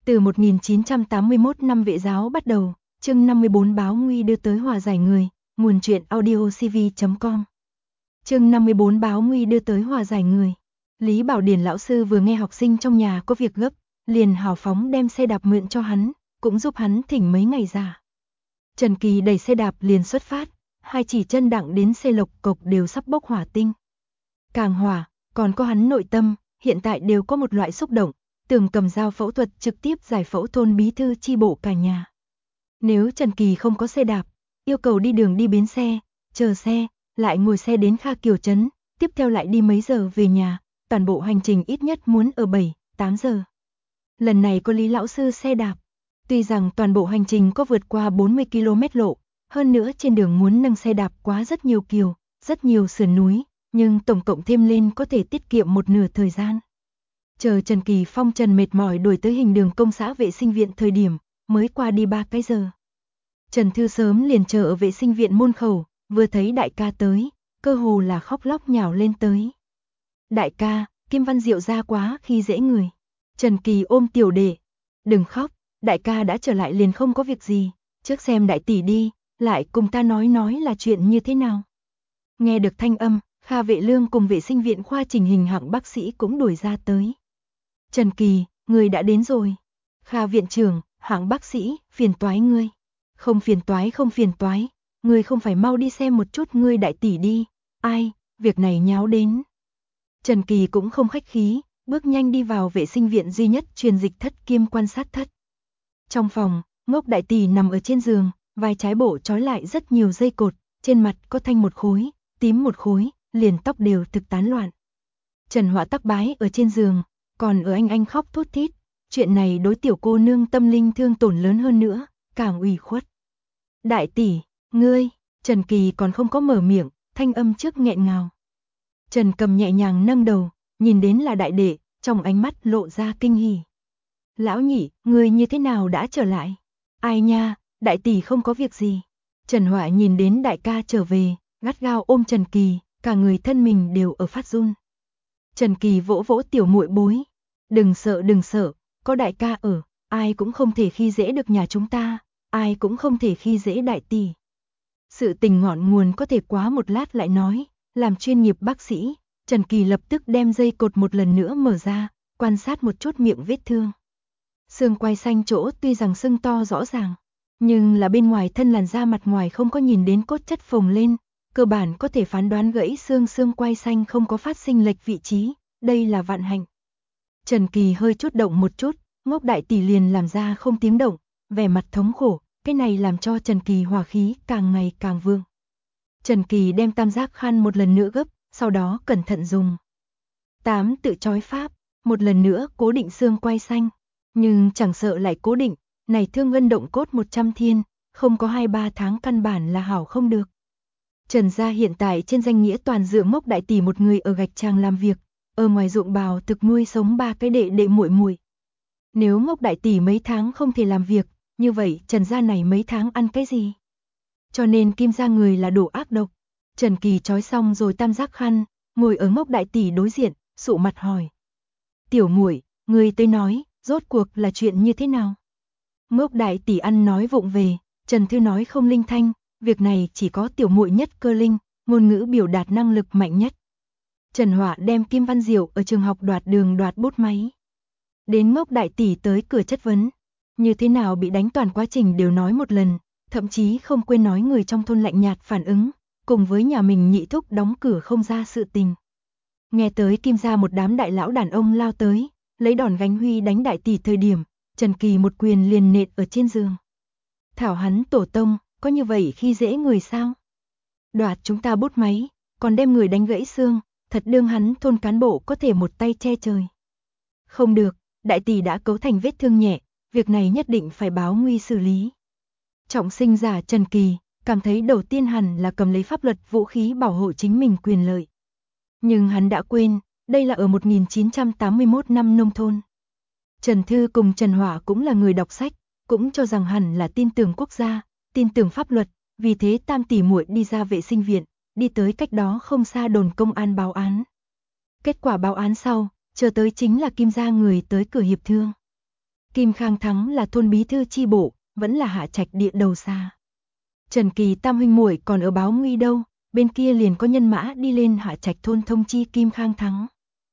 Từ 1981 năm Vệ giáo bắt đầu, chương 54 báo nguy đưa tới hòa giải người, nguồn truyện audiocv.com. Chương 54 báo nguy đưa tới hòa giải người. Lý Bảo Điển lão sư vừa nghe học sinh trong nhà có việc gấp, liền hào phóng đem xe đạp mượn cho hắn, cũng giúp hắn thỉnh mấy ngày giả. Trần Kỳ đẩy xe đạp liền xuất phát, hai chỉ chân đặng đến xe lộc cộc đều sắp bốc hỏa tinh. Càng hỏa, còn có hắn nội tâm, hiện tại đều có một loại xúc động, tưởng cầm dao phẫu thuật trực tiếp giải phẫu thôn bí thư chi bộ cả nhà. Nếu Trần Kỳ không có xe đạp, yêu cầu đi đường đi bến xe, chờ xe, lại ngồi xe đến Kha Kiều trấn, tiếp theo lại đi mấy giờ về nhà, toàn bộ hành trình ít nhất muốn ở 7-8 giờ. Lần này có Lý lão sư xe đạp, tuy rằng toàn bộ hành trình có vượt qua 40 km lộ, hơn nữa trên đường muốn nâng xe đạp quá rất nhiều kiều, rất nhiều sườn núi, nhưng tổng cộng thêm lên có thể tiết kiệm một nửa thời gian. Chờ Trần Kỳ phong trần mệt mỏi đuổi tới hình đường công xã vệ sinh viện thời điểm, mới qua đi 3 cái giờ. Trần Thư sớm liền chờ ở vệ sinh viện môn khẩu, vừa thấy đại ca tới, cơ hồ là khóc lóc nhào lên tới. Đại ca, Kim Văn Diệu ra quá khi dễ người. Trần Kỳ ôm tiểu đệ, đừng khóc, đại ca đã trở lại liền không có việc gì, trước xem đại tỷ đi, lại cùng ta nói là chuyện như thế nào. Nghe được thanh âm, Kha Vệ Lương cùng vệ sinh viện khoa trình hình hạng bác sĩ cũng đuổi ra tới. Trần Kỳ, người đã đến rồi. Kha viện trưởng, hạng bác sĩ, phiền toái ngươi. Không phiền toái, ngươi không phải mau đi xem một chút ngươi đại tỷ đi. Ai, việc này nháo đến. Trần Kỳ cũng không khách khí, bước nhanh đi vào vệ sinh viện duy nhất truyền dịch thất kiêm quan sát thất. Trong phòng, Ngốc đại tỷ nằm ở trên giường, vai trái bộ trói lại rất nhiều dây cột, trên mặt có thanh một khối, tím một khối, liền tóc đều thực tán loạn. Trần Họa tắc bái ở trên giường, còn ở anh khóc thút thít, chuyện này đối tiểu cô nương tâm linh thương tổn lớn hơn nữa, càng ủy khuất. Đại tỷ, ngươi, Trần Kỳ còn không có mở miệng, thanh âm trước nghẹn ngào. Trần Cầm nhẹ nhàng nâng đầu, nhìn đến là đại đệ, trong ánh mắt lộ ra kinh hỉ. Lão nhị, ngươi như thế nào đã trở lại? Ai nha, đại tỷ không có việc gì. Trần Họa nhìn đến đại ca trở về, gắt gao ôm Trần Kỳ, cả người thân mình đều ở phát run. Trần Kỳ vỗ vỗ tiểu muội bối. Đừng sợ, có đại ca ở, ai cũng không thể khi dễ được nhà chúng ta, ai cũng không thể khi dễ đại tỷ. Sự tình ngọn nguồn có thể quá một lát lại nói, làm chuyên nghiệp bác sĩ, Trần Kỳ lập tức đem dây cột một lần nữa mở ra, quan sát một chút miệng vết thương. Xương quai xanh chỗ tuy rằng sưng to rõ ràng, nhưng là bên ngoài thân làn da mặt ngoài không có nhìn đến cốt chất phồng lên, cơ bản có thể phán đoán gãy xương quai xanh không có phát sinh lệch vị trí, đây là vạn hạnh. Trần Kỳ hơi chút động một chút, Ngốc đại tỷ liền làm ra không tiếng động, vẻ mặt thống khổ, cái này làm cho Trần Kỳ hỏa khí càng ngày càng vương. Trần Kỳ đem tam giác khăn một lần nữa gấp, sau đó cẩn thận dùng 8 tự trói pháp, một lần nữa cố định xương quai xanh, nhưng chẳng sợ lại cố định, này thương gân động cốt 100 thiên, không có 2-3 tháng căn bản là hảo không được. Trần gia hiện tại trên danh nghĩa toàn dựa Ngốc đại tỷ một người ở gạch tràng làm việc, ở ngoài ruộng bào thực nuôi sống 3 cái đệ muội muội. Nếu Ngốc đại tỷ mấy tháng không thể làm việc, như vậy Trần gia này mấy tháng ăn cái gì? Cho nên Kim gia người là đồ ác độc. Trần Kỳ trói xong rồi tam giác khăn, ngồi ở Ngốc đại tỷ đối diện, sụ mặt hỏi. Tiểu muội, người tới nói, rốt cuộc là chuyện như thế nào? Ngốc đại tỷ ăn nói vụng về, Trần Thư nói không linh thanh, việc này chỉ có tiểu muội nhất cơ linh, ngôn ngữ biểu đạt năng lực mạnh nhất. Trần Họa đem Kim Văn Diệu ở trường học đoạt đường đoạt bút máy. Đến Ngốc đại tỷ tới cửa chất vấn, như thế nào bị đánh toàn quá trình đều nói một lần, thậm chí không quên nói người trong thôn lạnh nhạt phản ứng, cùng với nhà mình nhị thúc đóng cửa không ra sự tình. Nghe tới Kim gia một đám đại lão đàn ông lao tới, lấy đòn gánh huy đánh đại tỷ thời điểm, Trần Kỳ một quyền liền nện ở trên giường. Thảo hắn tổ tông, có như vậy khi dễ người sao? Đoạt chúng ta bút máy, còn đem người đánh gãy xương, thật đương hắn thôn cán bộ có thể một tay che trời. Không được, đại tỷ đã cấu thành vết thương nhẹ, việc này nhất định phải báo nguy xử lý. Trọng sinh giả Trần Kỳ cảm thấy đầu tiên hẳn là cầm lấy pháp luật vũ khí bảo hộ chính mình quyền lợi. Nhưng hắn đã quên, đây là ở 1981 năm nông thôn. Trần Thư cùng Trần Họa cũng là người đọc sách, cũng cho rằng hẳn là tin tưởng quốc gia, tin tưởng pháp luật, vì thế tam tỷ muội đi ra vệ sinh viện, đi tới cách đó không xa đồn công an báo án. Kết quả báo án sau, chờ tới chính là Kim gia người tới cửa hiệp thương. Kim Khang Thắng là thôn bí thư chi bộ, vẫn là Hạ Trạch địa đầu xa. Trần Kỳ tam huynh muội còn ở báo nguy đâu, bên kia liền có nhân mã đi lên Hạ Trạch thôn thông chi Kim Khang Thắng.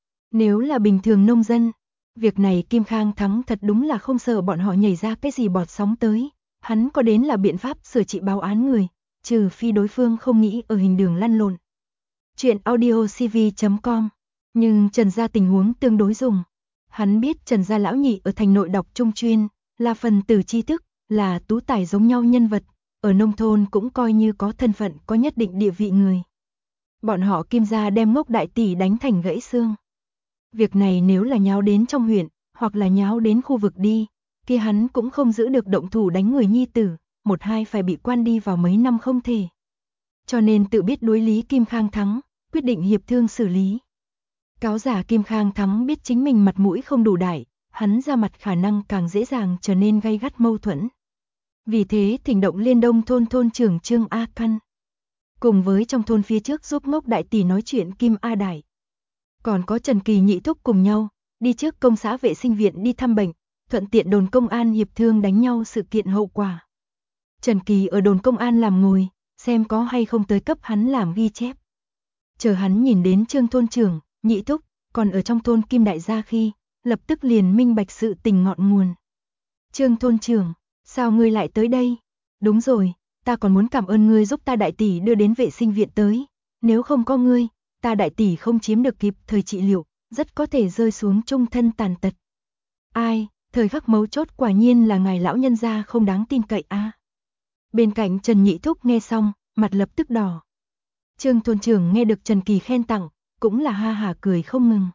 Nếu là bình thường nông dân, việc này Kim Khang Thắng thật đúng là không sợ bọn họ nhảy ra cái gì bọt sóng tới, hắn có đến là biện pháp sửa trị báo án người, trừ phi đối phương không nghĩ ở hình đường lăn lộn. Chuyện audiocv.com. Nhưng Trần gia tình huống tương đối dùng. Hắn biết Trần gia lão nhị ở thành nội đọc trung chuyên, là phần tử tri thức, là tú tài giống nhau nhân vật, ở nông thôn cũng coi như có thân phận, có nhất định địa vị người. Bọn họ Kim gia đem Ngốc đại tỷ đánh thành gãy xương. Việc này nếu là nháo đến trong huyện, hoặc là nháo đến khu vực đi, kia hắn cũng không giữ được động thủ đánh người nhi tử, một hai phải bị quan đi vào mấy năm không thể. Cho nên tự biết đối lý Kim Khang Thắng, quyết định hiệp thương xử lý. Cáo giả Kim Khang Thắng biết chính mình mặt mũi không đủ đại, hắn ra mặt khả năng càng dễ dàng trở nên gay gắt mâu thuẫn. Vì thế thỉnh động Liên Đông thôn thôn trưởng Trương A Căn, cùng với trong thôn phía trước giúp Ngốc đại tỷ nói chuyện Kim A Đại. Còn có Trần Kỳ nhị thúc cùng nhau, đi trước công xã vệ sinh viện đi thăm bệnh, thuận tiện đồn công an hiệp thương đánh nhau sự kiện hậu quả. Trần Kỳ ở đồn công an làm ngồi, xem có hay không tới cấp hắn làm ghi chép. Chờ hắn nhìn đến Trương thôn trưởng, nhị thúc, còn ở trong thôn Kim đại gia khi, lập tức liền minh bạch sự tình ngọn nguồn. Trương thôn trưởng, sao ngươi lại tới đây? Đúng rồi, ta còn muốn cảm ơn ngươi giúp ta đại tỷ đưa đến vệ sinh viện tới, nếu không có ngươi, ta đại tỷ không chiếm được kịp thời trị liệu, rất có thể rơi xuống trung thân tàn tật. Ai, thời khắc mấu chốt quả nhiên là ngài lão nhân gia không đáng tin cậy a. Bên cạnh Trần Nhị Thúc nghe xong, mặt lập tức đỏ. Trương thôn trưởng nghe được Trần Kỳ khen tặng, cũng là ha hả cười không ngừng.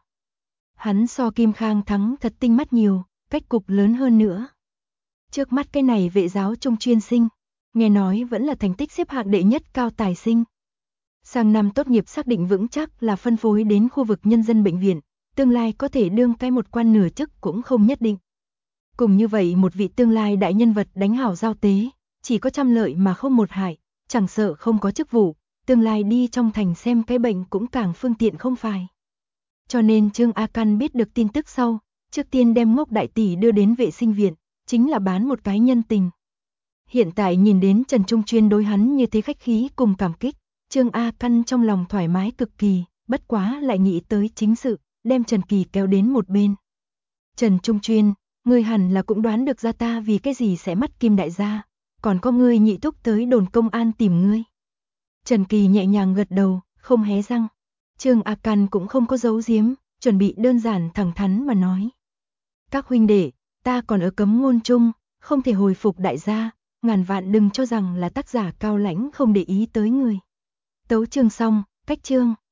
Hắn so Kim Khang Thắng thật tinh mắt nhiều, cách cục lớn hơn nữa. Trước mắt cái này vệ giáo trung chuyên sinh, nghe nói vẫn là thành tích xếp hạng đệ nhất cao tài sinh. Sang năm tốt nghiệp xác định vững chắc là phân phối đến khu vực nhân dân bệnh viện, tương lai có thể đương cái một quan nửa chức cũng không nhất định. Cùng như vậy một vị tương lai đại nhân vật đánh hảo giao tế, chỉ có trăm lợi mà không một hại, chẳng sợ không có chức vụ, tương lai đi trong thành xem cái bệnh cũng càng phương tiện không phải. Cho nên Trương A Căn biết được tin tức sau, trước tiên đem Ngốc đại tỷ đưa đến vệ sinh viện, chính là bán một cái nhân tình. Hiện tại nhìn đến Trần Trung Chuyên đối hắn như thế khách khí cùng cảm kích, Trương A Căn trong lòng thoải mái cực kỳ, bất quá lại nghĩ tới chính sự, đem Trần Kỳ kéo đến một bên. Trần Trung Chuyên, ngươi hẳn là cũng đoán được ra ta vì cái gì sẽ mắt Kim đại gia, còn có ngươi nhị thúc tới đồn công an tìm ngươi. Trần Kỳ nhẹ nhàng gật đầu, không hé răng. Trương A Căn cũng không có giấu giếm, chuẩn bị đơn giản thẳng thắn mà nói. Các huynh đệ, ta còn ở cấm ngôn chung, không thể hồi phục đại gia, ngàn vạn đừng cho rằng là tác giả cao lãnh không để ý tới người. Tấu chương xong, cách chương.